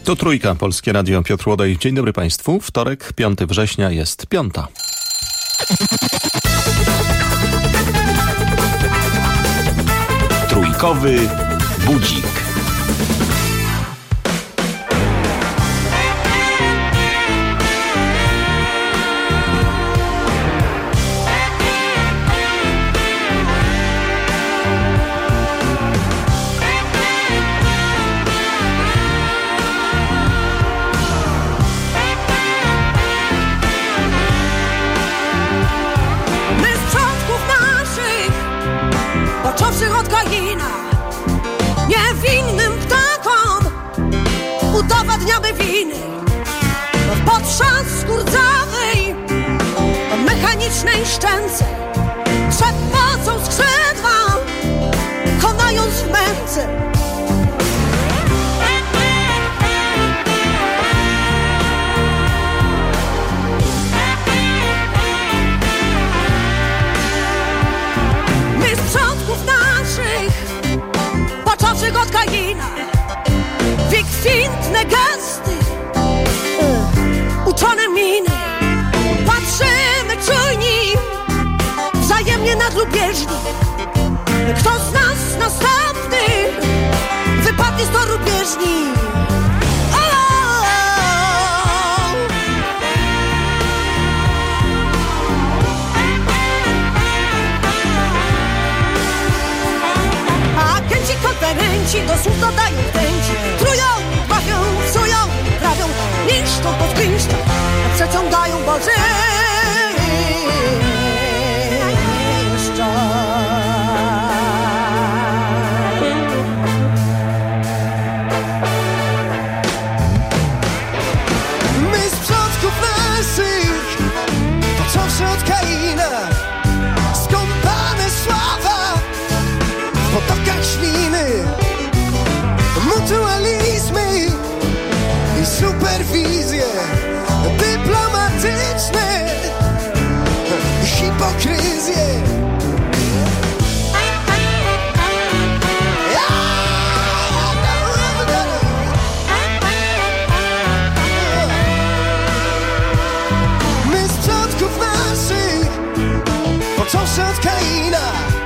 To Trójka, Polskie Radio, Piotr Łodej. Dzień dobry Państwu. Wtorek, 5 września, jest 5. Trójkowy budzik. Począwszy od Kaina, niewinnym ptakom udowadniamy winy. Potrząs skurdzawej, mechanicznej szczęce trzepocą skrzydła, konając w męce. Począwszy od Kaina, wykwintne gesty, uczone miny, patrzymy czujni, wzajemnie nadlubieżni. Kto z nas następny wypadnie z toru bieżni? Konferenci do słów dodają chęci, trują, bawią, psują, prawią, niszczą, podgniszczą, przeciągają bożyszcza. My z przodków naszych, począwszy od Kaina, skąpane sława w potokach śliny, mutualizmy i superwizje dyplomatyczne, hipokryzje. My z przodków naszych, począwszy od Kaina,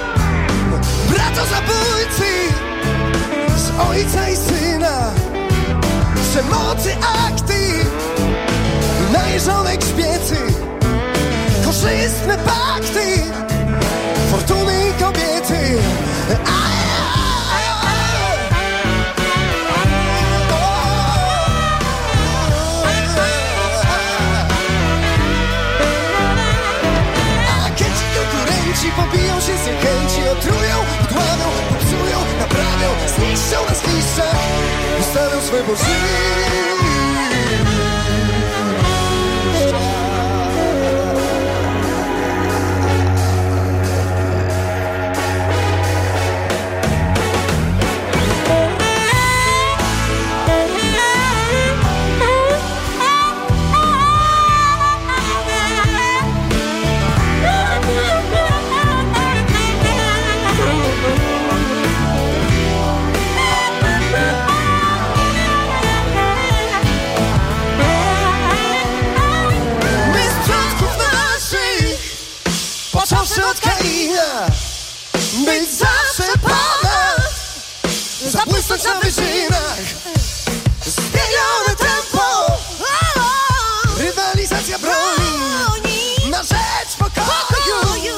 bratozabójcy z ojca i syna, przemocy akty, najeżone grzbiety, korzystne pakty, fortuny i kobiety. Agenci konkurenci pobiją się z niechęci, otrują, podłamią, popsują, naprawią, zniszczą nas w liściach, ustawią swe bożyszcza. Począwszy od Kaina, być zawsze ponad, zabłysnąć na wyżynach, zmienione tempo, rywalizacja broni na rzecz pokoju.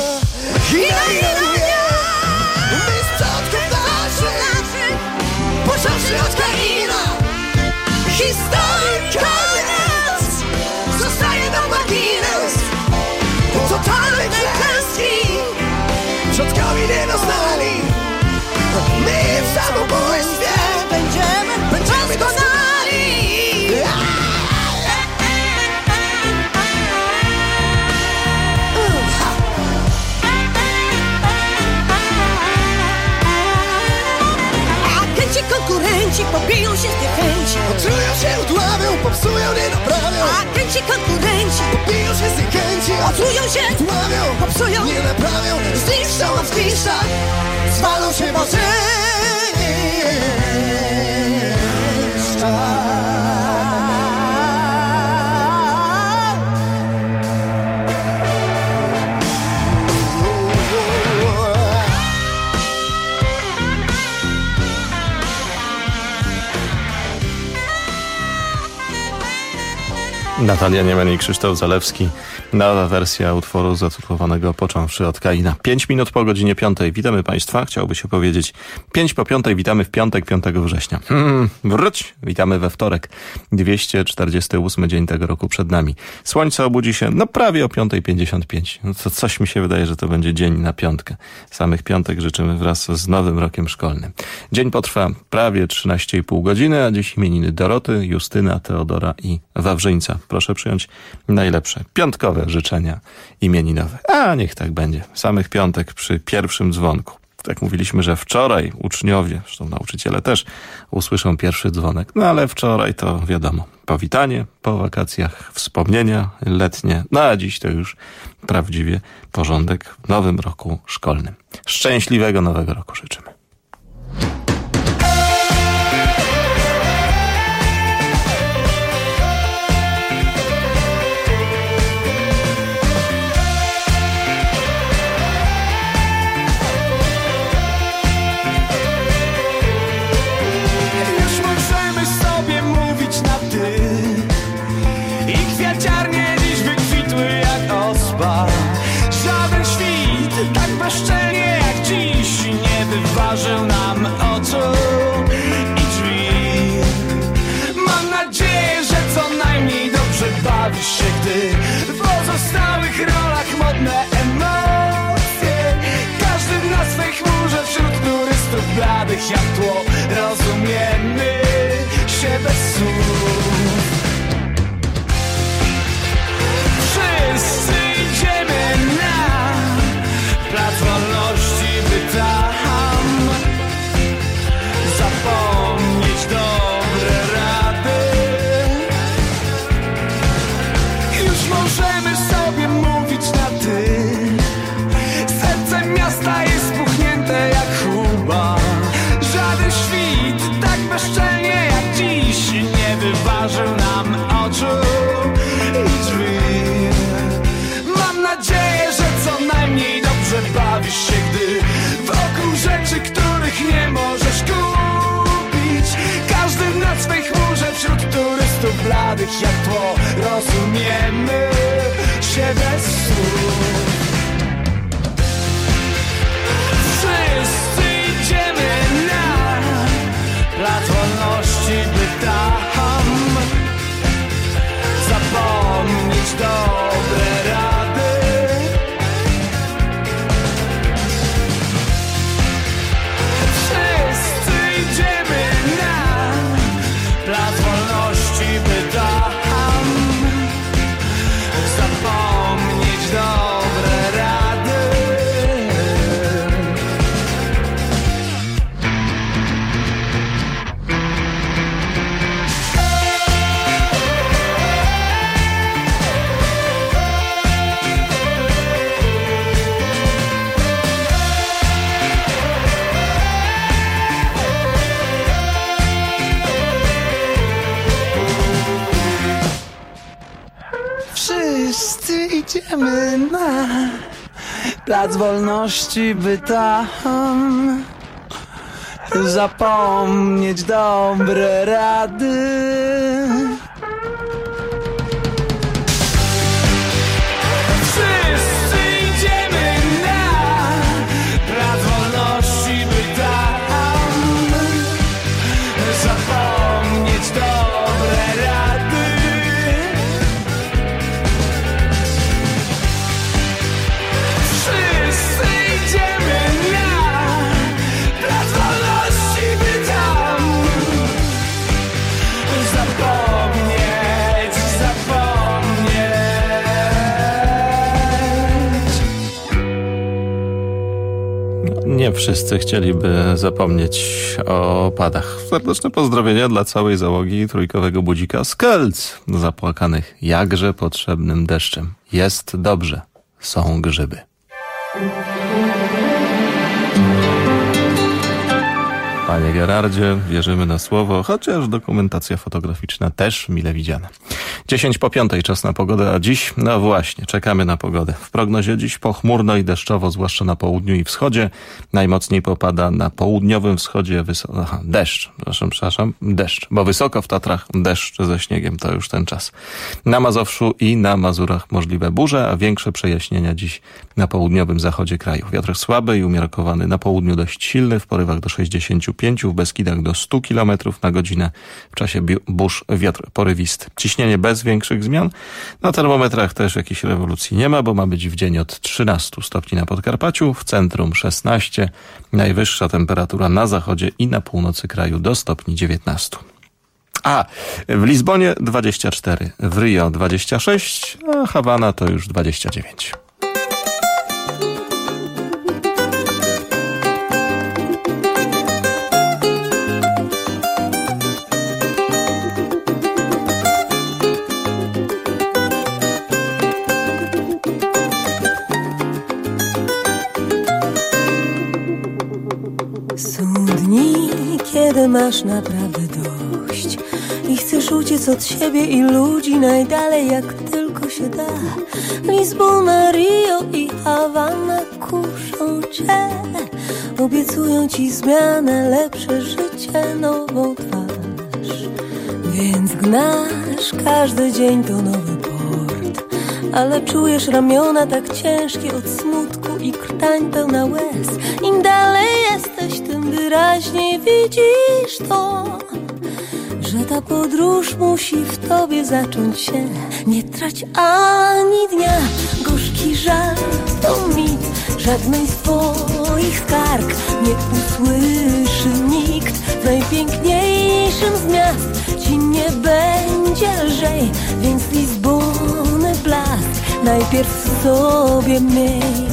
My z przodków naszych, począwszy od Kaina, historii koniec, zostaje nam margines. Totalnej klęski przodkowie nie doznali. My w samobójstwie będziemy doskonali. Agenci konkurenci pobiją się z niechęci, otrują się, udławią, popsują, nie naprawią. Agenci konkurenci pobiją się z niechęci, otrują się, udławią, popsują, nie naprawią, zniszczą nas w liściach, zwalą się bożyszcza. Natalia Niemen i Krzysztof Zalewski. Nowa wersja utworu zatytułowanego Począwszy od Kaina. 5 minut po godzinie 5. Witamy Państwa. Chciałoby się powiedzieć 5 po 5. Witamy w piątek, 5 września. Wróć! Witamy we wtorek. 248 dzień tego roku przed nami. Słońce obudzi się prawie o 5:55. No to coś mi się wydaje, że to będzie dzień na piątkę. Samych piątek życzymy wraz z nowym rokiem szkolnym. Dzień potrwa prawie 13,5 godziny, a dziś imieniny Doroty, Justyna, Teodora i Wawrzyńca. Proszę przyjąć najlepsze piątkowe życzenia imieninowe. A niech tak będzie. Samych piątek przy pierwszym dzwonku. Tak mówiliśmy, że wczoraj uczniowie, zresztą nauczyciele też, usłyszą pierwszy dzwonek. No ale wczoraj to wiadomo, powitanie po wakacjach, wspomnienia letnie. No a dziś to już prawdziwie porządek w nowym roku szkolnym. Szczęśliwego nowego roku życzymy. Bezczelnie jak dziś nie wyważył nam oczu i drzwi. Mam nadzieję, że co najmniej dobrze bawisz się, gdy w pozostałych rolach modne emocje. Każdy na swej chmurze wśród turystów bladych jak tło. Rozumiemy się bez słów. Wszyscy idziemy na Plac Wolności, by tam zapomnieć dobre rady. Już możemy sobie mówić na ty. Serce miasta jest spuchnięte jak chuba. Żaden świt tak bezczelnie jak dziś nie wyważył nam oczu i drzwi. Mam nadzieję, że co najmniej bawisz się, gdy wokół rzeczy, których nie możesz kupić. Każdy na swej chmurze wśród turystów bladych jak tło. Rozumiemy się bez słów. Wszyscy idziemy na Plac Wolności, by tam zapomnieć dobre rady. Plac Wolności, by tam zapomnieć dobre rady. Wszyscy idziemy na Plac Wolności, by tam zapomnieć dobre rady. Wszyscy idziemy na Plac Wolności, by tam zapomnieć dobre rady. Nie wszyscy chcieliby zapomnieć o opadach. Serdeczne pozdrowienia dla całej załogi trójkowego budzika z Kielc, zapłakanych jakże potrzebnym deszczem. Jest dobrze, są grzyby. Panie Gerardzie, wierzymy na słowo, chociaż dokumentacja fotograficzna też mile widziana. 10:05, czas na pogodę, a dziś, no właśnie, czekamy na pogodę. W prognozie dziś pochmurno i deszczowo, zwłaszcza na południu i wschodzie. Najmocniej popada na południowym wschodzie deszcz, bo wysoko w Tatrach deszcz ze śniegiem, to już ten czas. Na Mazowszu i na Mazurach możliwe burze, a większe przejaśnienia dziś na południowym zachodzie kraju. Wiatr słaby i umiarkowany, na południu dość silny, w porywach do 65, w Beskidach do 100 km na godzinę. W czasie burz wiatr porywisty. Ciśnienie bez większych zmian. Na termometrach też jakiejś rewolucji nie ma, bo ma być w dzień od 13 stopni na Podkarpaciu, w centrum 16. Najwyższa temperatura na zachodzie i na północy kraju do stopni 19. A w Lizbonie 24, w Rio 26, a Hawana to już 29. Są dni, kiedy masz naprawdę dość i chcesz uciec od siebie i ludzi najdalej jak tylko się da. Lizbona, Rio i Hawana kuszą cię, obiecują ci zmianę, lepsze życie, nową twarz. Więc gnasz, każdy dzień to nowy port, ale czujesz ramiona tak ciężkie od smutku i krtań pełna łez. Im dalej jesteś, tym wyraźniej widzisz to, że ta podróż musi w tobie zacząć się. Nie trać ani dnia, gorzki żal to mit, żadnej z twoich skarg nie usłyszy nikt. W najpiękniejszym z miast ci nie będzie lżej, więc Lizbony blask najpierw w sobie miej.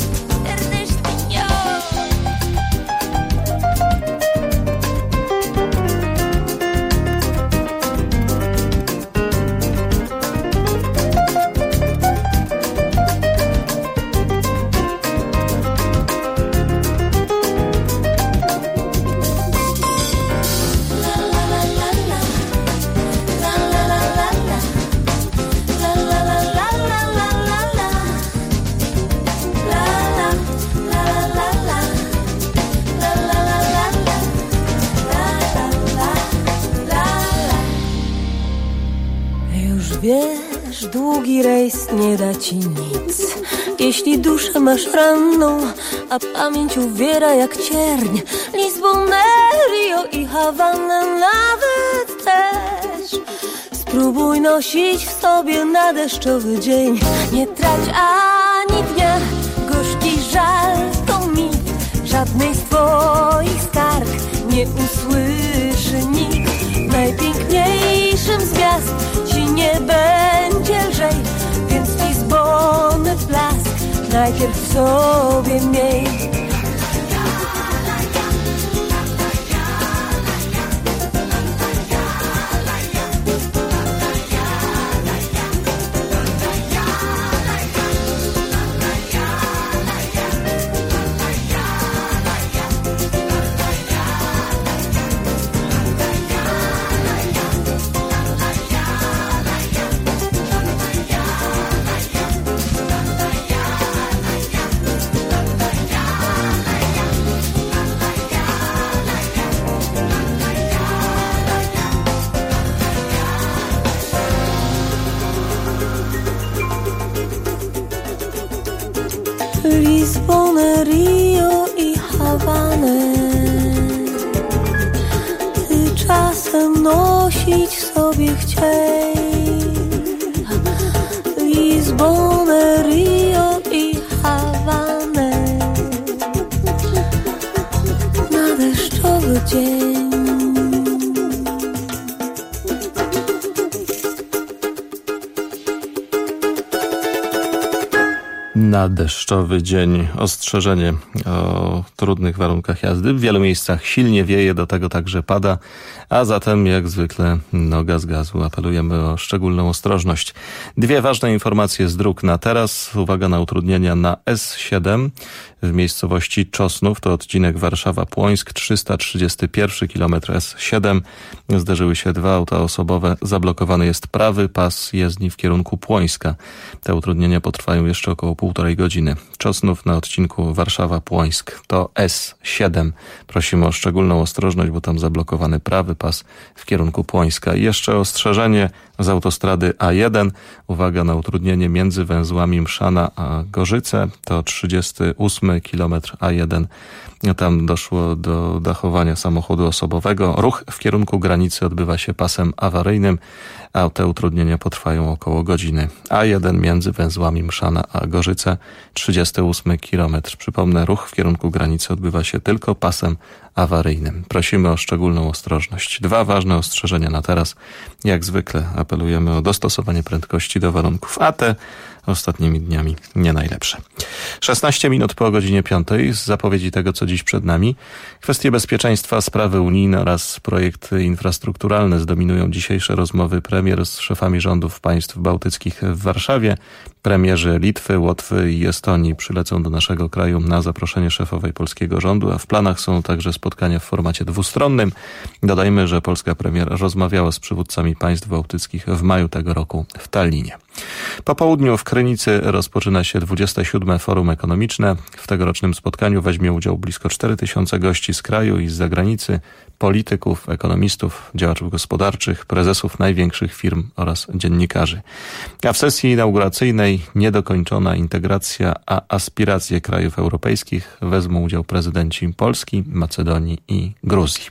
Wiesz, długi rejs nie da ci nic, jeśli duszę masz ranną, a pamięć uwiera jak cierń. Lizbonę, Rio i Hawanę nawet też spróbuj nosić w sobie na deszczowy dzień. Nie trać ani dnia, gorzki żal to mit, żadnej z twoich skarg nie usłyszy nikt. W najpiękniejszym z miast ci nie będzie lżej, więc Lizbony blask najpierw w sobie miej. Lizbonę, Rio i Hawanę ty czasem nosić w sobie chciej. Lizbonę, Rio i Hawanę na deszczowy dzień. Na deszczowy dzień ostrzeżenie o trudnych warunkach jazdy. W wielu miejscach silnie wieje, do tego także pada, A zatem jak zwykle noga z gazu. Apelujemy o szczególną ostrożność. Dwie ważne informacje z dróg na teraz. Uwaga na utrudnienia na S7 w miejscowości Czosnów. To odcinek Warszawa-Płońsk, 331 km S7. Zderzyły się dwa auta osobowe. Zablokowany jest prawy pas jezdni w kierunku Płońska. Te utrudnienia potrwają jeszcze około 1,5 godziny. Czosnów na odcinku Warszawa-Płońsk to S7. Prosimy o szczególną ostrożność, bo tam zablokowany prawy pas w kierunku Płońska. I jeszcze ostrzeżenie z autostrady A1. Uwaga na utrudnienie między węzłami Mszana a Gorzyce. To 38 km A1. Tam doszło do dachowania samochodu osobowego. Ruch w kierunku granicy odbywa się pasem awaryjnym, a te utrudnienia potrwają około godziny. A1 między węzłami Mszana a Gorzyce, 38 km. Przypomnę, ruch w kierunku granicy odbywa się tylko pasem awaryjnym. Prosimy o szczególną ostrożność. Dwa ważne ostrzeżenia na teraz. Jak zwykle apelujemy o dostosowanie prędkości do warunków, a te ostatnimi dniami nie najlepsze. 16 minut po godzinie 5. Z zapowiedzi tego, co dziś przed nami. Kwestie bezpieczeństwa, sprawy unijne oraz projekty infrastrukturalne zdominują dzisiejsze rozmowy premier z szefami rządów państw bałtyckich w Warszawie. Premierzy Litwy, Łotwy i Estonii przylecą do naszego kraju na zaproszenie szefowej polskiego rządu, a w planach są także spotkania w formacie dwustronnym. Dodajmy, że polska premier rozmawiała z przywódcami państw bałtyckich w maju tego roku w Tallinie. Po południu w Krynicy rozpoczyna się 27. Forum Ekonomiczne. W tegorocznym spotkaniu weźmie udział blisko 4000 gości z kraju i z zagranicy, polityków, ekonomistów, działaczy gospodarczych, prezesów największych firm oraz dziennikarzy. A w sesji inauguracyjnej niedokończona integracja, a aspiracje krajów europejskich wezmą udział prezydenci Polski, Macedonii i Gruzji.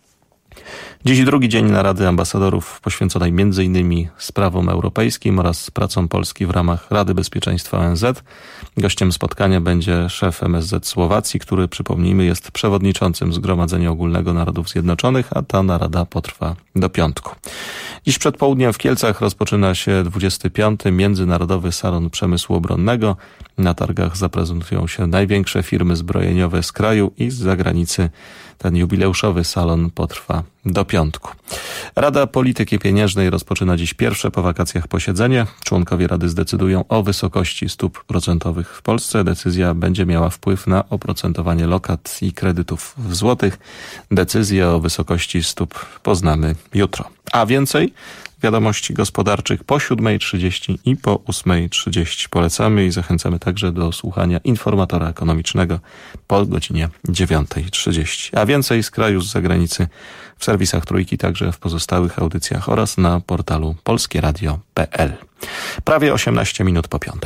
Dziś drugi dzień narady ambasadorów poświęconej m.in. sprawom europejskim oraz pracom Polski w ramach Rady Bezpieczeństwa ONZ. Gościem spotkania będzie szef MSZ Słowacji, który, przypomnijmy, jest przewodniczącym Zgromadzenia Ogólnego Narodów Zjednoczonych, a ta narada potrwa do piątku. Dziś przed południem w Kielcach rozpoczyna się 25. Międzynarodowy Salon Przemysłu Obronnego. Na targach zaprezentują się największe firmy zbrojeniowe z kraju i z zagranicy. Ten jubileuszowy salon potrwa do piątku. Rada Polityki Pieniężnej rozpoczyna dziś pierwsze po wakacjach posiedzenie. Członkowie Rady zdecydują o wysokości stóp procentowych w Polsce. Decyzja będzie miała wpływ na oprocentowanie lokat i kredytów w złotych. Decyzję o wysokości stóp poznamy jutro. A więcej wiadomości gospodarczych po 7:30 i po 8:30 polecamy i zachęcamy także do słuchania informatora ekonomicznego po godzinie 9:30. A więcej z kraju, z zagranicy w serwisach Trójki, także w pozostałych audycjach oraz na portalu polskieradio.pl. Prawie 18 minut po 5.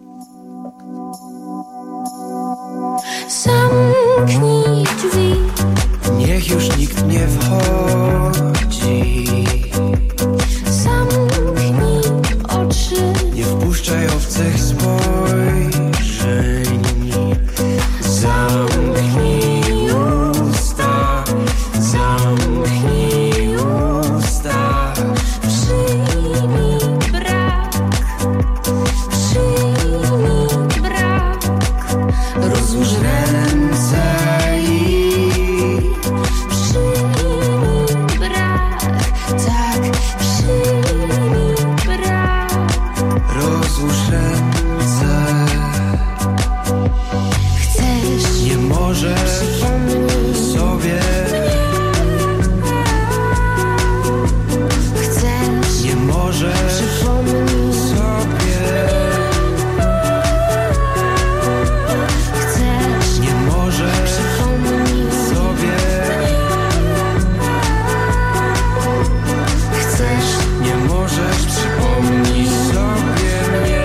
Zamknij drzwi, Niech już nikt nie wchodzi. zamknij oczy, Nie wpuszczaj obcych spojrzeń. Zamknij usta, zamknij usta. przyjmij brak, Rozłóż ręce i przyjmij brak, tak, przyjmij brak. rozłóż ręce. Chcesz Nie możesz sobie, chcesz nie możesz przypomnij, sobie, chcesz nie możesz przypomnij, sobie, chcesz nie możesz przypomnieć sobie mnie.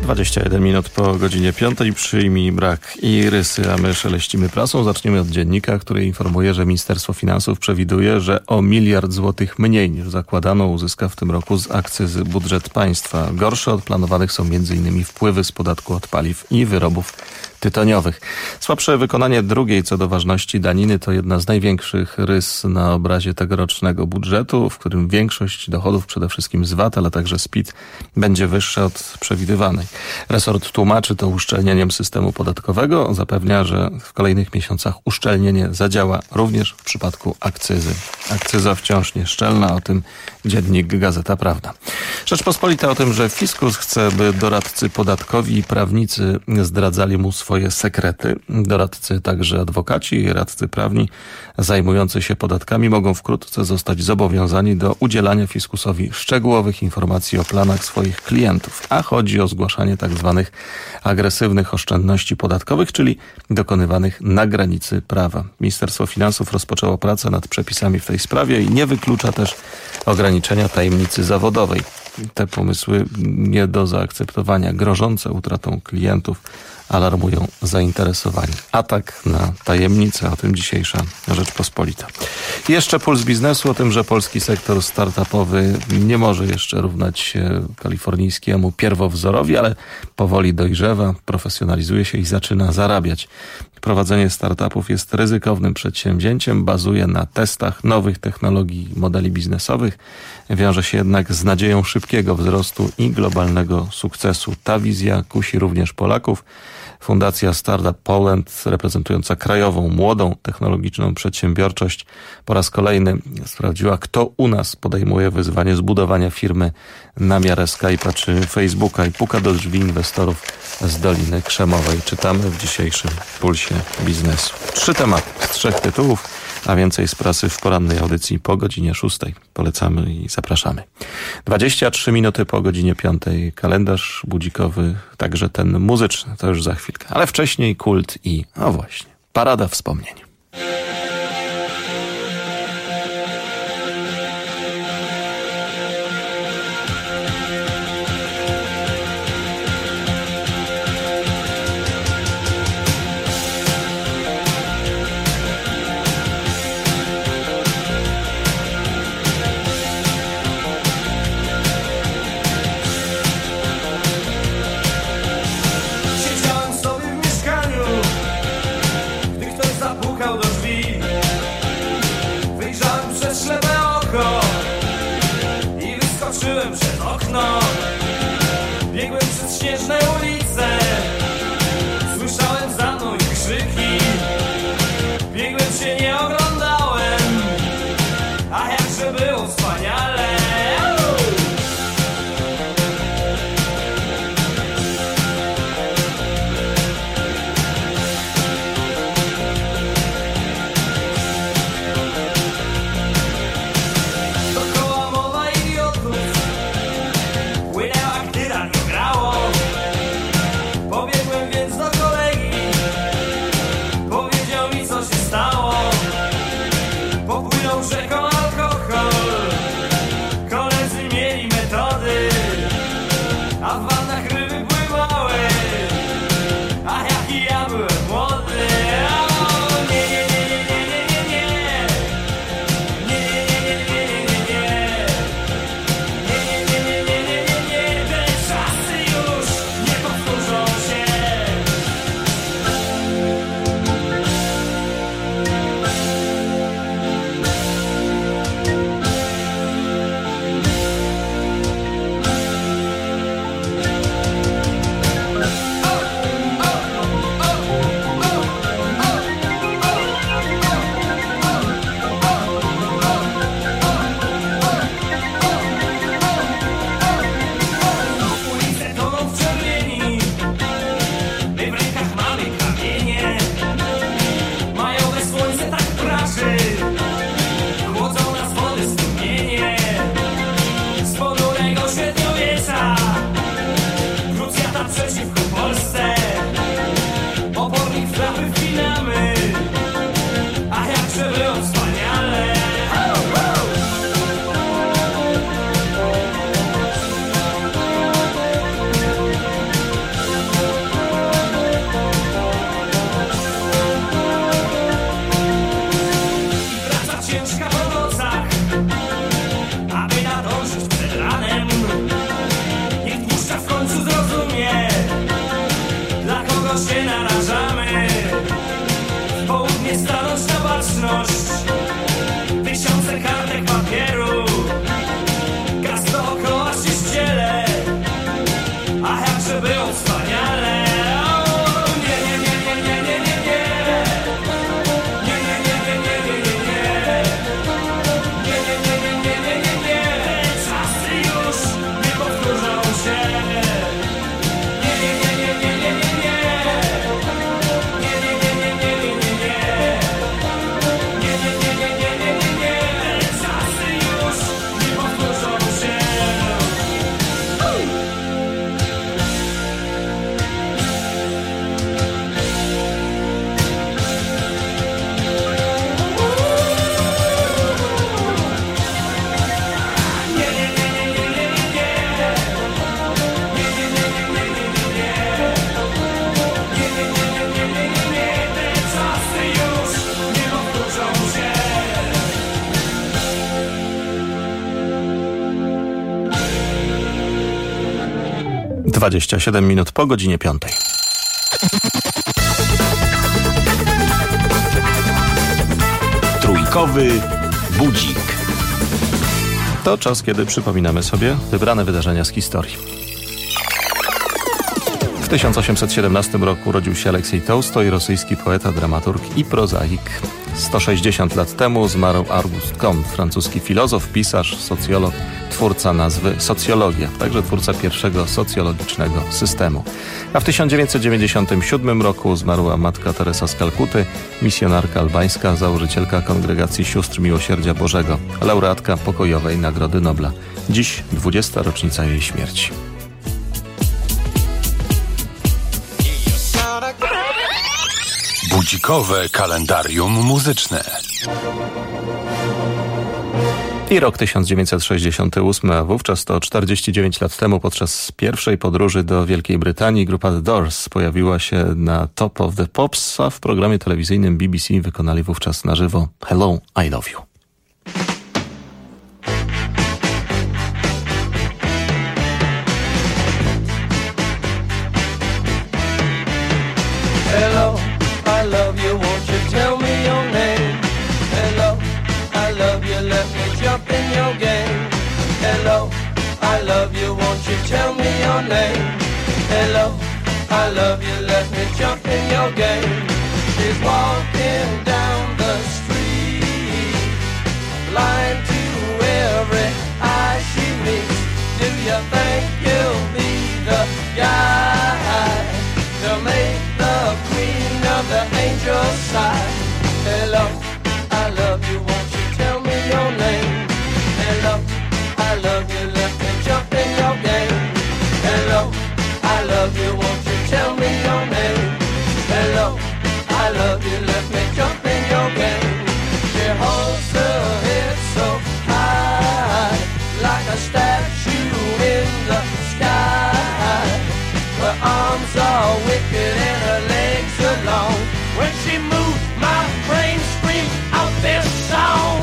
21 minut po godzinie 5. Przyjmij brak i rysy, a my szeleścimy prasą. Zaczniemy od dziennika, który informuje, że Ministerstwo Finansów przewiduje, że o 1 miliard złotych mniej niż zakładano uzyska w tym roku z akcyzy budżet państwa. Gorsze od planowanych są m.in. wpływy z podatku od paliw i wyrobów tytoniowych. Słabsze wykonanie drugiej co do ważności daniny to jedna z największych rys na obrazie tegorocznego budżetu, w którym większość dochodów, przede wszystkim z VAT, ale także z PIT, będzie wyższa od przewidywanej. Resort tłumaczy to uszczelnieniem systemu podatkowego. Zapewnia, że w kolejnych miesiącach uszczelnienie zadziała również w przypadku akcyzy. Akcyza wciąż nieszczelna, o tym dziennik Gazeta Prawna. Rzeczpospolita o tym, że fiskus chce, by doradcy podatkowi i prawnicy zdradzali mu swoje sekrety. Doradcy, także adwokaci i radcy prawni zajmujący się podatkami mogą wkrótce zostać zobowiązani do udzielania fiskusowi szczegółowych informacji o planach swoich klientów, a chodzi o zgłaszanie tzw. agresywnych oszczędności podatkowych, czyli dokonywanych na granicy prawa. Ministerstwo Finansów rozpoczęło pracę nad przepisami w tej sprawie i nie wyklucza też ograniczenia tajemnicy zawodowej. Te pomysły nie do zaakceptowania, grożące utratą klientów, alarmują zainteresowani. Atak na tajemnicę, o tym dzisiejsza Rzeczpospolita. I jeszcze puls biznesu o tym, że polski sektor startupowy nie może jeszcze równać się kalifornijskiemu pierwowzorowi, ale powoli dojrzewa, profesjonalizuje się i zaczyna zarabiać. Prowadzenie startupów jest ryzykownym przedsięwzięciem, bazuje na testach nowych technologii, modeli biznesowych, wiąże się jednak z nadzieją szybkiego wzrostu i globalnego sukcesu. Ta wizja kusi również Polaków. Fundacja Startup Poland, reprezentująca krajową, młodą, technologiczną przedsiębiorczość, po raz kolejny sprawdziła, kto u nas podejmuje wyzwanie zbudowania firmy na miarę Skype'a czy Facebooka i puka do drzwi inwestorów z Doliny Krzemowej. Czytamy w dzisiejszym Pulsie Biznesu. 3 tematy z 3 tytułów, a więcej z prasy w porannej audycji po godzinie 6. Polecamy i zapraszamy. 23 minuty po godzinie 5. Kalendarz budzikowy, także ten muzyczny, to już za chwilkę. Ale wcześniej kult i, no właśnie, parada wspomnień. 27 minut po godzinie 5. Trójkowy budzik. To czas, kiedy przypominamy sobie wybrane wydarzenia z historii. W 1817 roku urodził się Aleksiej Tołstoj, rosyjski poeta, dramaturg i prozaik. 160 lat temu zmarł Auguste Comte, francuski filozof, pisarz, socjolog, twórca nazwy socjologia, także twórca pierwszego socjologicznego systemu. A w 1997 roku zmarła matka Teresa z Kalkuty, misjonarka albańska, założycielka Kongregacji Sióstr Miłosierdzia Bożego, laureatka Pokojowej Nagrody Nobla. Dziś 20. rocznica jej śmierci. Budzikowe kalendarium muzyczne. I rok 1968, a wówczas to 49 lat temu podczas pierwszej podróży do Wielkiej Brytanii grupa The Doors pojawiła się na Top of the Pops, a w programie telewizyjnym BBC wykonali wówczas na żywo Hello, I Love You. Hello, I love you, won't you tell me your name? Hello, I love you, let me jump in your game. Hello, I love you, won't you tell me your name? Hello, I love you, let me jump in your game. She's walking down the street, blind to every eye she meets. Do you think you'll be the guy to make the queen of the angels sigh? Hello, I love you, won't you tell me your name? Hello, I love you, let me jump in your game. Hello, I love you, won't you tell me your name? Hello, I love you, let me jump in your game. She holds her head so high, like a statue in the sky. Her arms are wicked and her legs are long. When she moves, my brain screams out this song.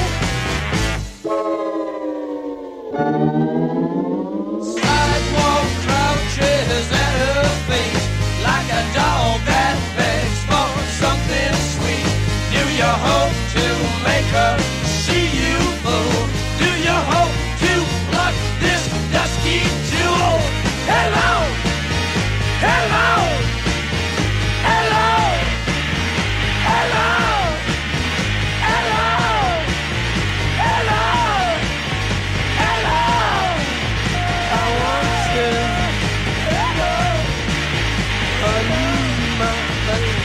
Sidewalk crouches at her feet, like a dog that begs for something sweet. Do you hope to make her see you, fool? Do you hope to pluck this dusky jewel? Hello! Hello! Hello! Hello! Hello! Hello! Hello! I want you. Hello! I need my baby.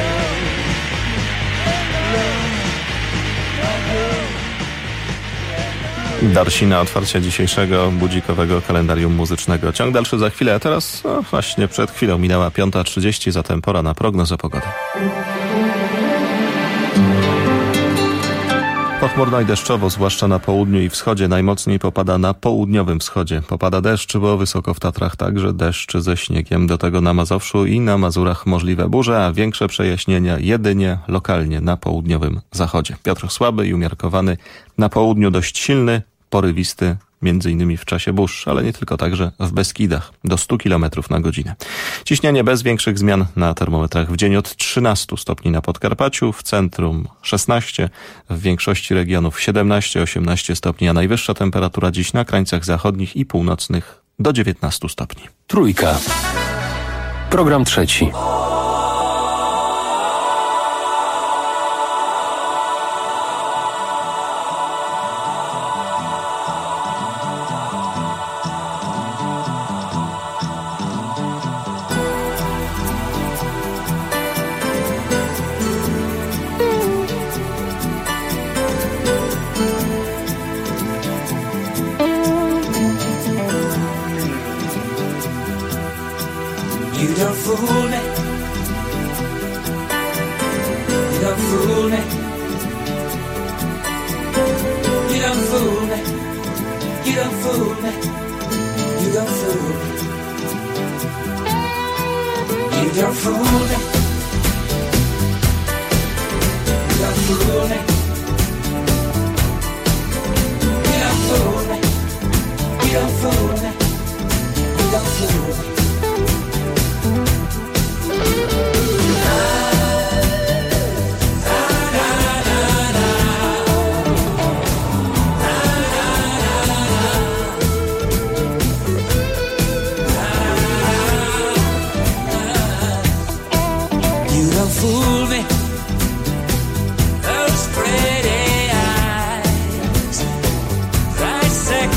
Darsina otwarcia dzisiejszego budzikowego kalendarium muzycznego. Ciąg dalszy za chwilę, a teraz właśnie przed chwilą minęła 5:30, zatem pora na prognozę pogody. Pochmurno i deszczowo, zwłaszcza na południu i wschodzie. Najmocniej popada na południowym wschodzie. Popada deszcz, bo wysoko w Tatrach także deszcz ze śniegiem. Do tego na Mazowszu i na Mazurach możliwe burze, a większe przejaśnienia jedynie lokalnie na południowym zachodzie. Wiatr słaby i umiarkowany, na południu dość silny, porywisty, między innymi w czasie burz, ale nie tylko, także w Beskidach, do 100 km na godzinę. Ciśnienie bez większych zmian na termometrach w dzień od 13 stopni na Podkarpaciu, w centrum 16, w większości regionów 17-18 stopni, a najwyższa temperatura dziś na krańcach zachodnich i północnych do 19 stopni. Trójka. Program trzeci. You don't fool me. You don't fool me. You don't fool me. You don't fool me. You don't fool me. You don't fool me. You don't fool me. You don't fool me. You don't fool me. You don't fool me.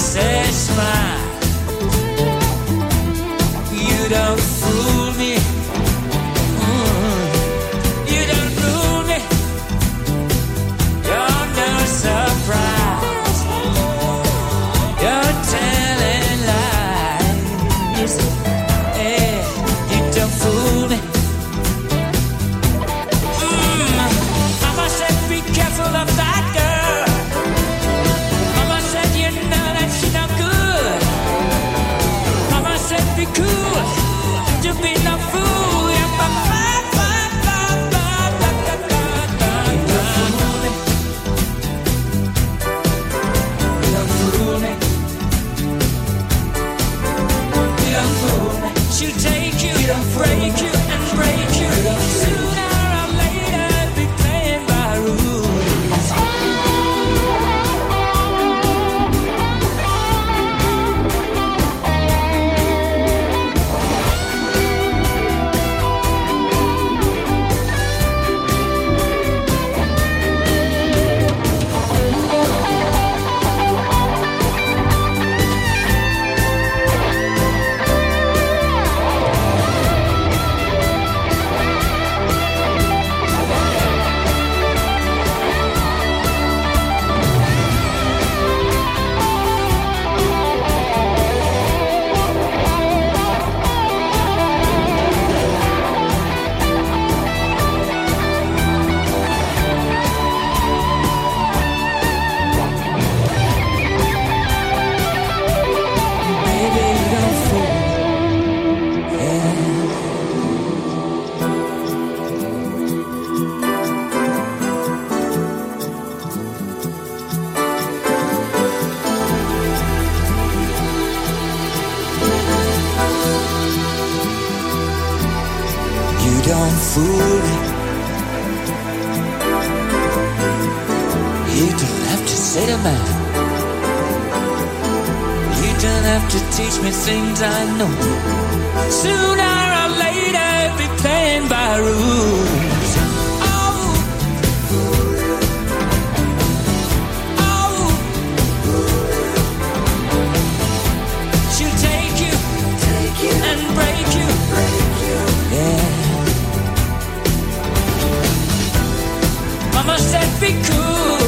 says smile. You don't fool me. You don't fool me. You're no surprise. You're telling lies. Hey, you don't fool me. Mama said be careful of that girl. Mama said you know that she's no good. Mama said be cool, to be no fool. Yeah, she'll take you, break you, and break you. Sooner or later, be playing by rules. Don't fool me. You don't have to say to man. You don't have to teach me things I know. Sooner or later, be playing by rules. Oh, oh, she'll take you and break you. Yeah. Mama said be cool.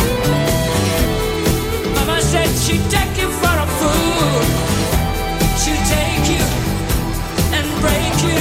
Mama said she'd take you for a fool. She'll take you and break you.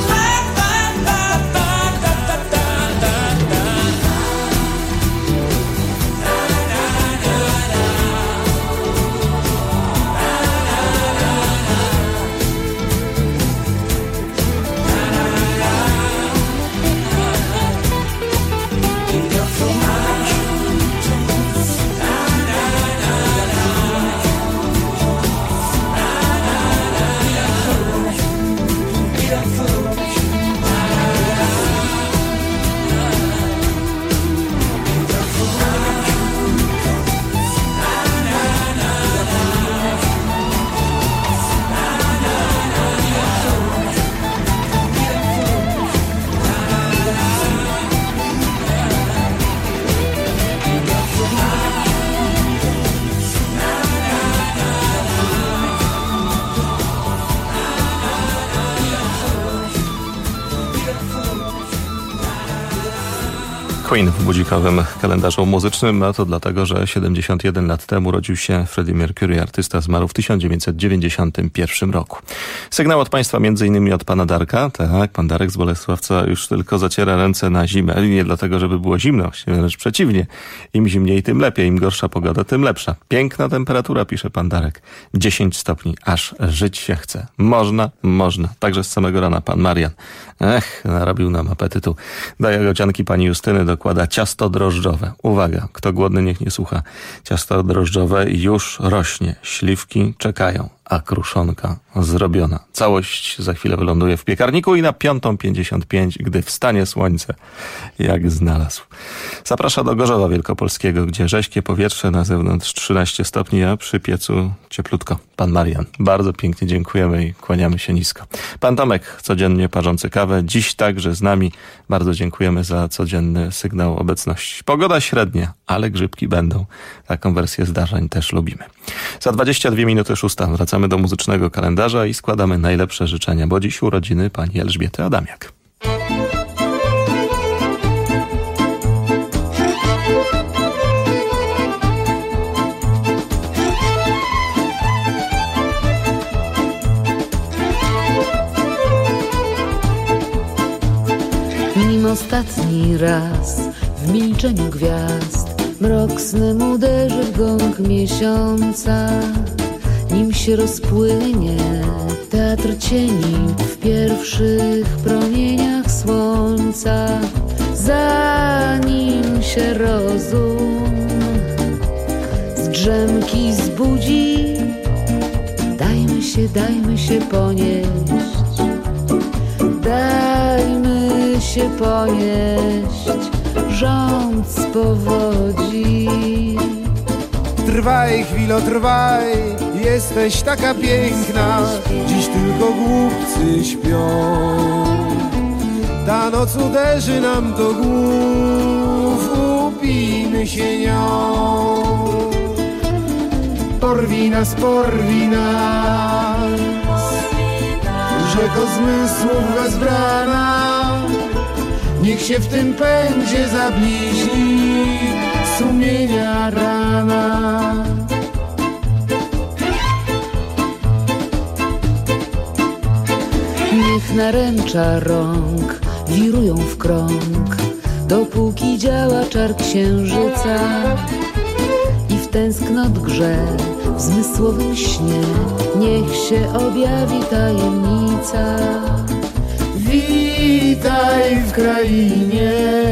Queen w budzikowym kalendarzu muzycznym, a to dlatego, że 71 lat temu urodził się Freddie Mercury, artysta zmarł w 1991 roku. Sygnał od Państwa m.in. od pana Darka. Tak, pan Darek z Bolesławca już tylko zaciera ręce na zimę. Nie dlatego, żeby było zimno, wręcz przeciwnie. Im zimniej, tym lepiej. Im gorsza pogoda, tym lepsza. Piękna temperatura, pisze pan Darek. 10 stopni, aż żyć się chce. Można. Także z samego rana pan Marian. Narobił nam apetytu. Do jagodzianki pani Justyny dokłada ciasto drożdżowe. Uwaga, kto głodny, niech nie słucha. Ciasto drożdżowe już rośnie. Śliwki czekają. A kruszonka, zrobiona. Całość za chwilę wyląduje w piekarniku i na 5:55, gdy wstanie słońce, jak znalazł. Zaprasza do Gorzowa Wielkopolskiego, gdzie rześkie powietrze, na zewnątrz 13 stopni, a przy piecu cieplutko. Pan Marian, bardzo pięknie dziękujemy i kłaniamy się nisko. Pan Tomek, codziennie parzący kawę, dziś także z nami. Bardzo dziękujemy za codzienny sygnał obecności. Pogoda średnia, ale grzybki będą. Taką wersję zdarzeń też lubimy. Za 22 minuty 6 wracamy do muzycznego kalendarza i składamy najlepsze życzenia, bo dziś urodziny pani Elżbiety Adamiak. Nim ostatni raz w milczeniu gwiazd mrok snem uderzy w gąb miesiąca, nim się rozpłynie teatr cieni w pierwszych promieniach słońca, zanim się rozum z drzemki zbudzi, dajmy się ponieść, dajmy się ponieść rząd z powodzi. Trwaj, chwilo, trwaj, jesteś taka piękna, dziś tylko głupcy śpią. Ta noc uderzy nam do głów, upijmy się nią. Porwij nas, rzeko zmysłów wezbrana, niech się w tym pędzie zabliźni sumienia rana. Niech naręcza rąk wirują w krąg, dopóki działa czar księżyca i w tęsknot grze w zmysłowym śnie niech się objawi tajemnica. Witaj w krainie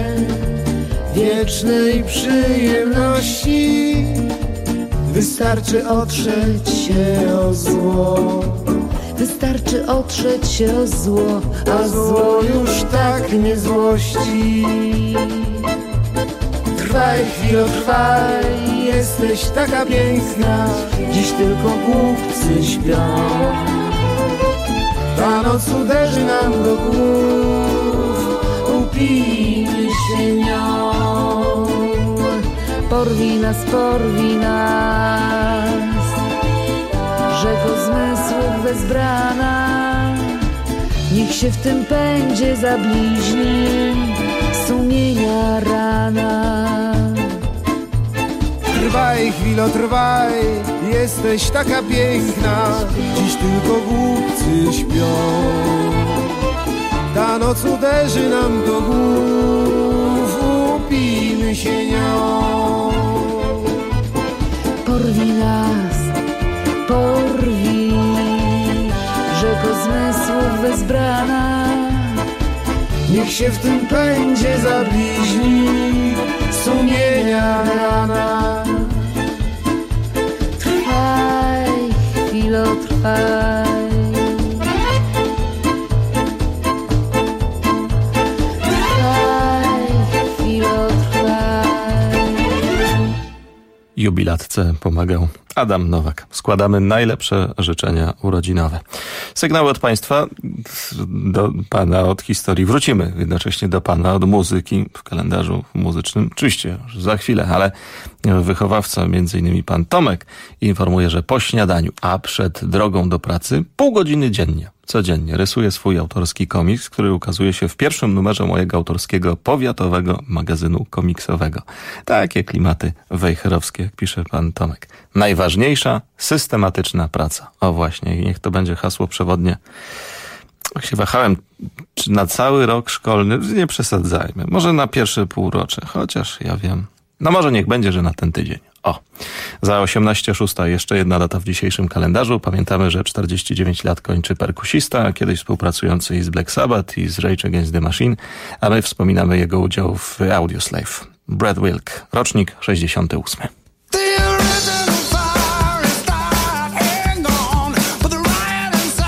wiecznej przyjemności, wystarczy otrzeć się o zło. Wystarczy otrzeć się o zło, A zło już tak nie złości. Trwaj, chwilo, trwaj, jesteś taka piękna, dziś tylko głupcy śpią. Ta noc uderzy nam do głów, upijmy się nią. Porwij nas, rzeko zmysłów wezbrana, niech się w tym pędzie zabliźni sumienia rana. Trwaj, chwilo, trwaj, jesteś taka piękna, dziś tylko głupcy śpią. Ta noc uderzy nam do głów, upijmy się nią. Porwij nas, rzeko zmysłów wezbrana, niech się w tym pędzie zabliźni sumienia rana. Trwaj, chwilo, trwaj. Trwaj, chwilo, trwaj. Jubilatce pomagał Adam Nowak. Składamy najlepsze życzenia urodzinowe. Sygnały od Państwa, do Pana od historii. Wrócimy jednocześnie do Pana od muzyki w kalendarzu muzycznym. Oczywiście już za chwilę, ale wychowawca, między innymi Pan Tomek, informuje, że po śniadaniu, a przed drogą do pracy, pół godziny dziennie, codziennie rysuje swój autorski komiks, który ukazuje się w pierwszym numerze mojego autorskiego powiatowego magazynu komiksowego. Takie klimaty wejherowskie, jak pisze Pan Tomek. Najważniejsza, systematyczna praca. O właśnie, i niech to będzie hasło przewodnie. Jak się wahałem, czy na cały rok szkolny, nie przesadzajmy. Może na pierwsze półrocze, chociaż ja wiem. No może niech będzie, że na ten tydzień. O, za 18:06 jeszcze jedna data w dzisiejszym kalendarzu. Pamiętamy, że 49 lat kończy perkusista, kiedyś współpracujący i z Black Sabbath, i z Rage Against the Machine, a my wspominamy jego udział w Audioslave. Brad Wilk, rocznik 68. The original fire is dying on, but the riot inside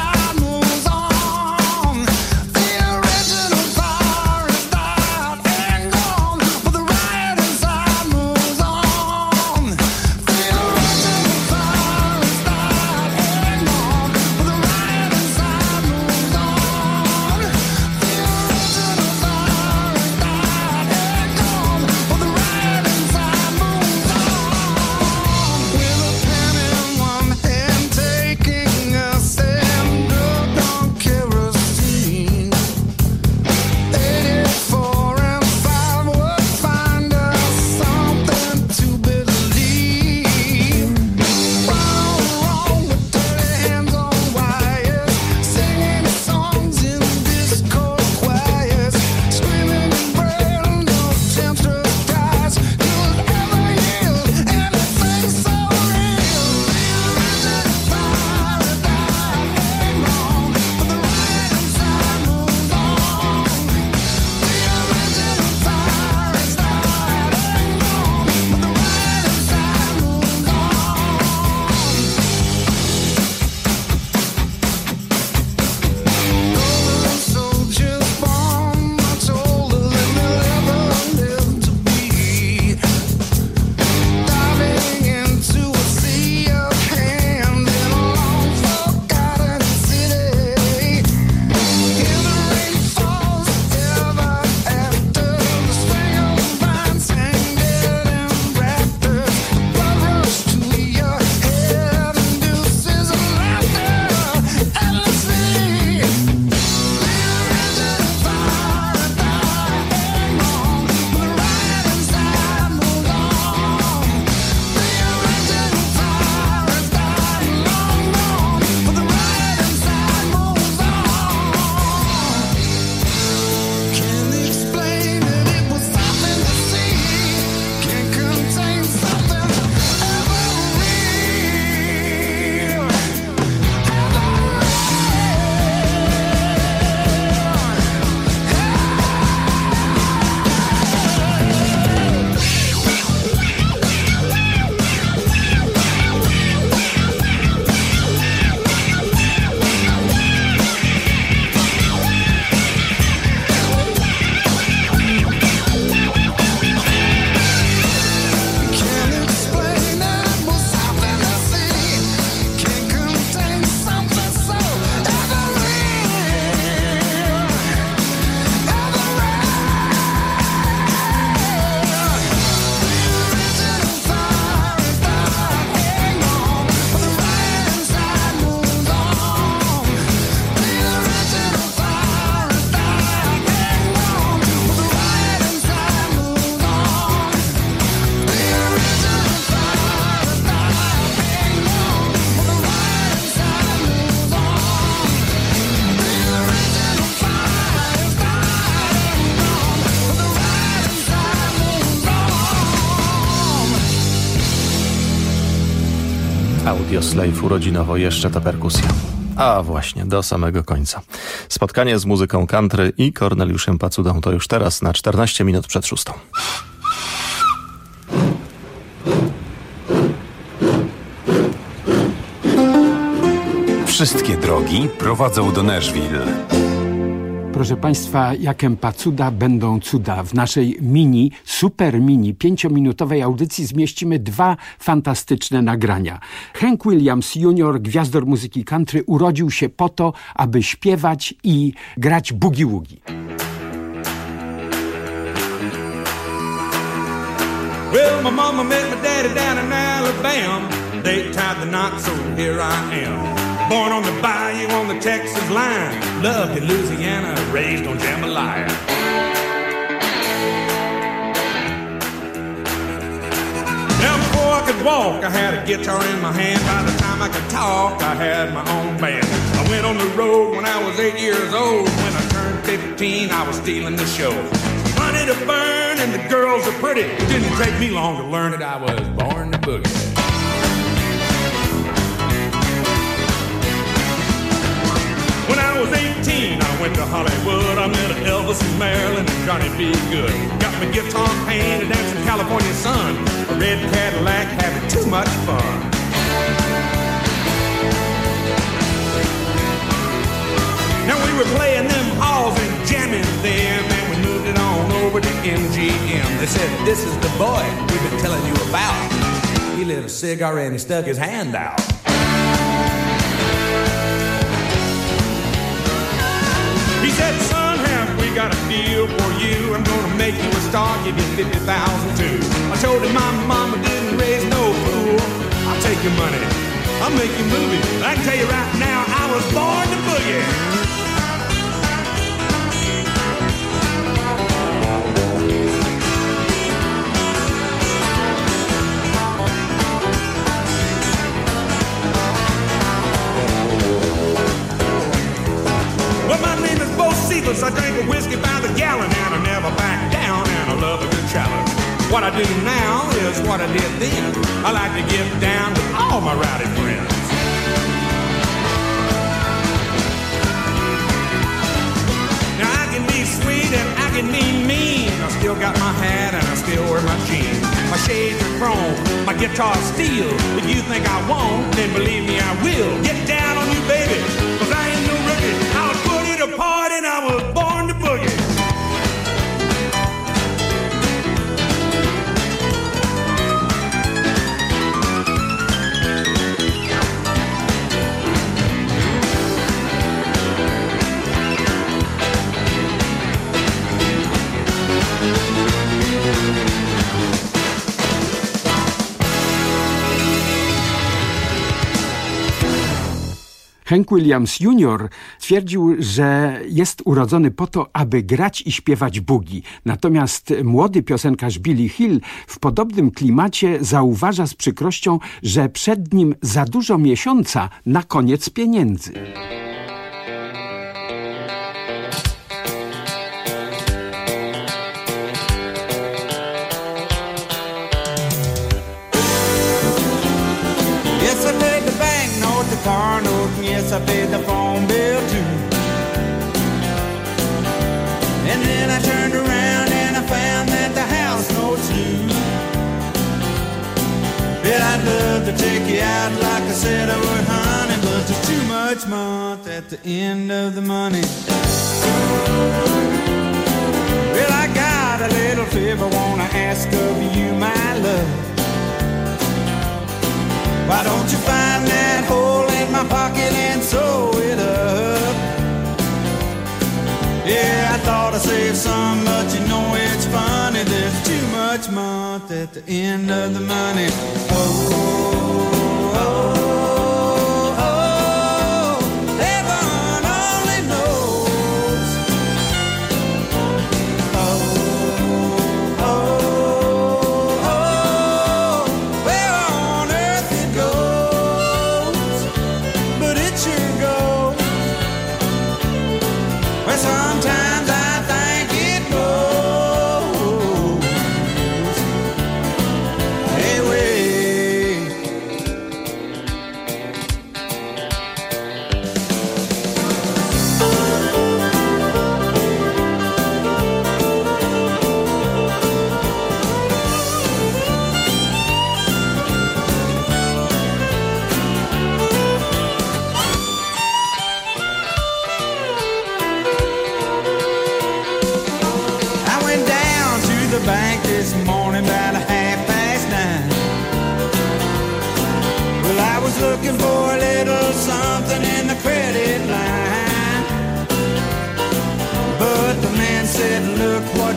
Audioslave urodzinowo, jeszcze ta perkusja. A właśnie, do samego końca. Spotkanie z muzyką country i Korneliuszem Pacudą to już teraz na 14 minut przed 6. Wszystkie drogi prowadzą do Nashville. Proszę Państwa, jakem Pacuda będą cuda. W naszej super mini, 5-minutowej audycji zmieścimy 2 fantastyczne nagrania. Hank Williams Jr., gwiazdor muzyki country, urodził się po to, aby śpiewać i grać boogie-woogie. Well, my mama met my daddy down in Alabama. They tied the knot, so here I am. Born on the bayou on the Texas line. Loved in Louisiana, raised on jambalaya. Now before I could walk, I had a guitar in my hand. By the time I could talk, I had my own band. I went on the road when I was 8 years old. When I turned 15, I was stealing the show. Money to burn and the girls are pretty. It didn't take me long to learn that I was born to boogie. When I was 18, I went to Hollywood. I met Elvis and Marilyn and Johnny B. Good. Got my guitar painted and some California sun. A red Cadillac, having too much fun. Now we were playing them halls and jamming them, and we moved it on over to MGM. They said, this is the boy we've been telling you about. He lit a cigar and he stuck his hand out. He said, son, have we got a deal for you? I'm gonna make you a star, give you 50,000 too. I told him my mama didn't raise no fool. I'll take your money, I'll make you movies. I can tell you right now, I was born to boogie. I drink a whiskey by the gallon and I never back down, and I love a good challenge. What I do now is what I did then. I like to get down with all my rowdy friends. Now I can be sweet and I can be mean. I still got my hat and I still wear my jeans. My shades are chrome, my guitar's steel. If you think I won't, then believe me I will. Get down on you, baby, 'cause I ain't no rookie. I'll put it apart and I was born to boogie. Hank Williams Jr. twierdził, że jest urodzony po to, aby grać i śpiewać boogie. Natomiast młody piosenkarz Billy Hill w podobnym klimacie zauważa z przykrością, że przed nim za dużo miesiąca na koniec pieniędzy. Car note, and yes, I paid the phone bill too. And then I turned around and I found that the house note's due. Bet I'd love to take you out like I said I would, honey, but there's too much month at the end of the money. Well, I got a little favor I wanna ask of you, my love. Why don't you find that hole in my pocket and sew it up? Yeah, I thought I saved some, but you know it's funny. There's too much month at the end of the money. Oh, oh, oh, heaven only knows. Oh, oh. Sometimes I think it goes away.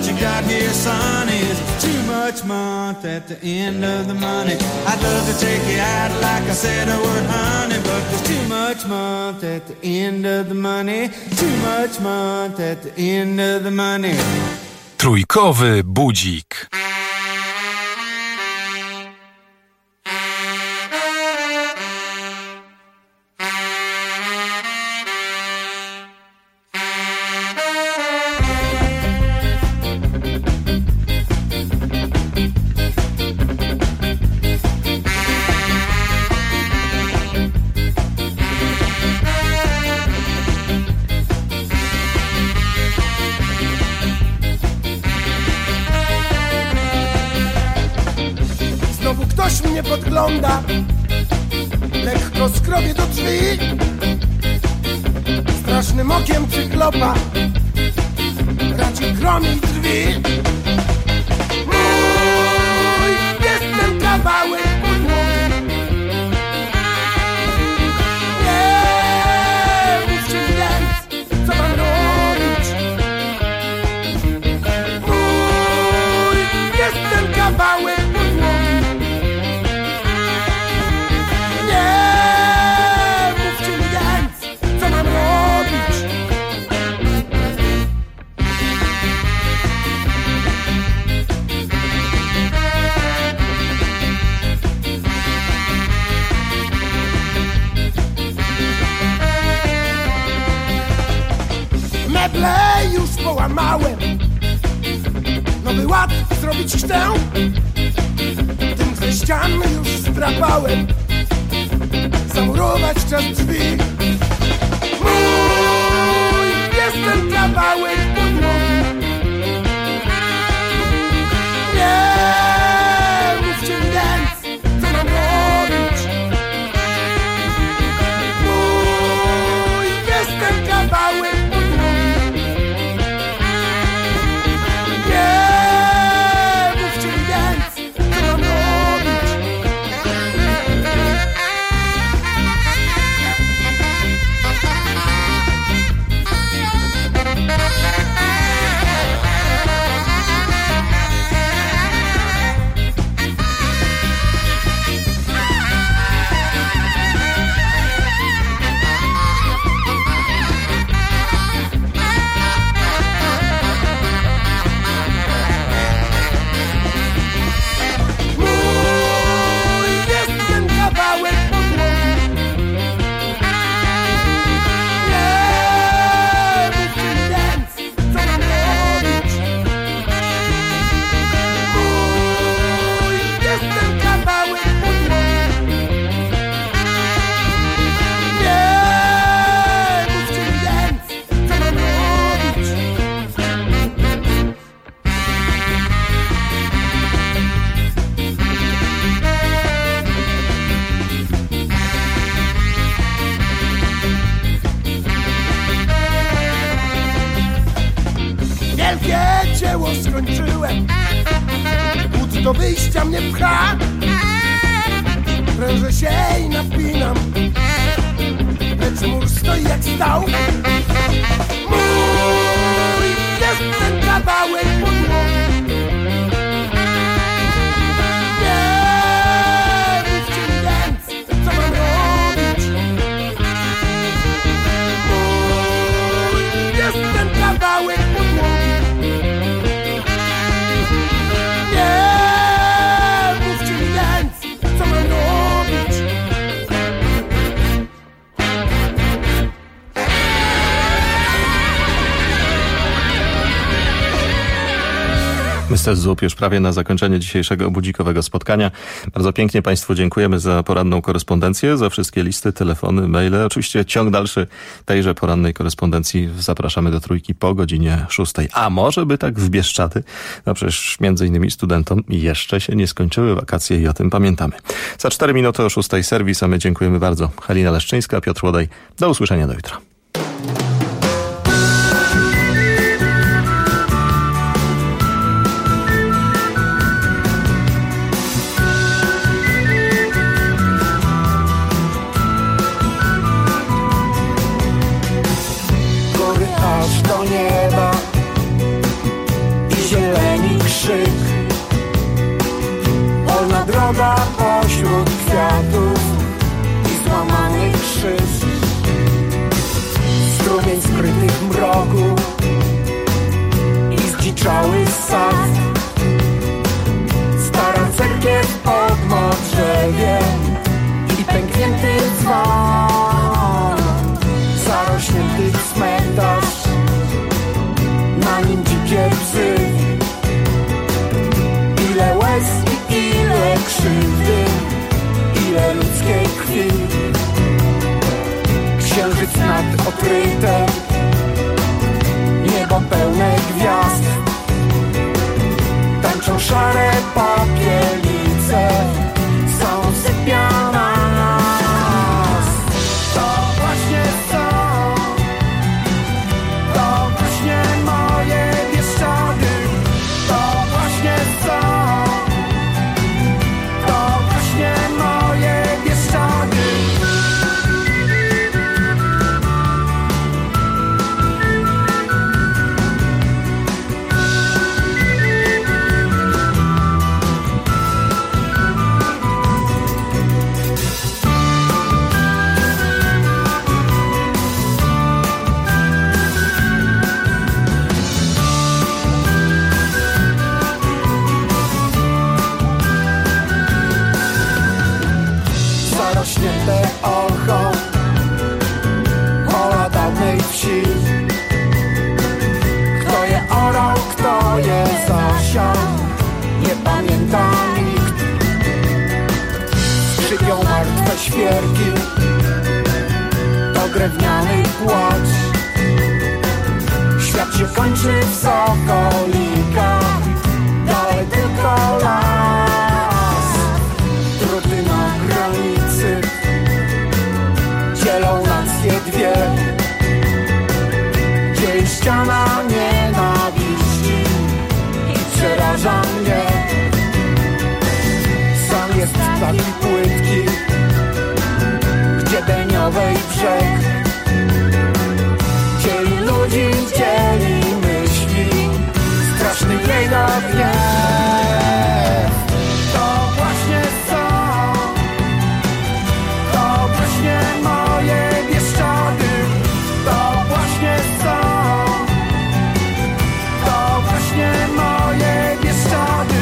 you got here, son, is too much month at the end of the money. I'd love to take you out like I said I would, honey, but there's too much month at the end of the money. Too much month at the end of the money. Trójkowy budzik. Ktoś mnie podgląda, lekko skrobie do drzwi, strasznym okiem cyklopa raci gromi drzwi. Mój jest ten kawałek podłogi. Nie mówcie więc, co mam robić. Mój jest ten kawałek podłogi. Meble już połamałem, nowy ład zrobić chcę. Tym ze ścian już zdrapałem, zamurować czas drzwi. Mój jest ten kawałek podłogi. Nie mówcie więc, co mam robić. Mój jest ten kawałek podłogi. Nie mówcie więc, co mam robić. Wielkie dzieło skończyłem, But do wyjścia mnie pcha. Prężę się i napinam, lecz mur stoi jak stał. Mój jest ten kawałek podłogi. Nie mówcie mi więc, co mam robić. Mój jest ten kawałek podłogi. Nie mówcie mi więc, co mam robić. Mr. Zup już prawie na zakończenie dzisiejszego budzikowego spotkania. Bardzo pięknie Państwu dziękujemy za poranną korespondencję, za wszystkie listy, telefony, maile. Oczywiście ciąg dalszy tejże porannej korespondencji zapraszamy do Trójki po godzinie 6. A może by tak w Bieszczady? No przecież między innymi studentom jeszcze się nie skończyły wakacje i o tym pamiętamy. Za 4 minuty o 6 serwis, a my dziękujemy bardzo. Halina Leszczyńska, Piotr Łodej. Do usłyszenia do jutra. Do nieba i ziemi. krzyż, strumień skrytych mroku i zdziczały sad. Stara cerkiew pod modrzewiem i pęknięty dzwon, zarośnięty cmentarz, na nim dzikie psy. Ile łez i ile krzywdy, ile ludzkiej krwi. Księżyc nad okrytem, niebo pełne gwiazd. Tańczą szare popielnice, są sypia na nas. To właśnie są, to właśnie moje Bieszczady. To właśnie są, to właśnie moje Bieszczady. Zarośnięte orchą pola dawnej wsi. Kto je orał, kto je zasiał, nie pamięta nikt. Skrzypią martwe świerki, to drewniany płacz. Świat się kończy w sokolikach, dalej tylko las. Druty na granicy dzielą nacje dwie, dzieli ściana nienawiści i przeraża mnie. Sam jest taki płytki, gdzie Beniowej brzeg dzieli ludzi, dzieli myśli, straszny jego gniew. To właśnie są, to właśnie moje Bieszczady. To właśnie są, to właśnie moje Bieszczady.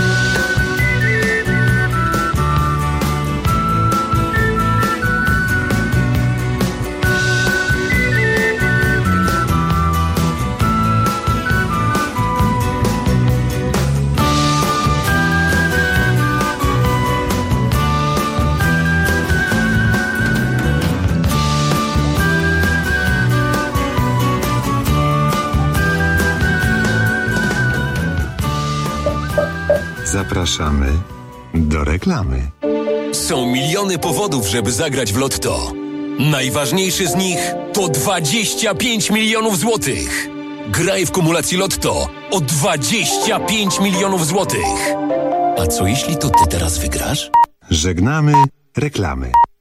Zapraszamy do reklamy. Są miliony powodów, żeby zagrać w Lotto. Najważniejszy z nich to 25 milionów złotych. Graj w kumulacji Lotto o 25 milionów złotych. A co jeśli to ty teraz wygrasz? Żegnamy reklamy.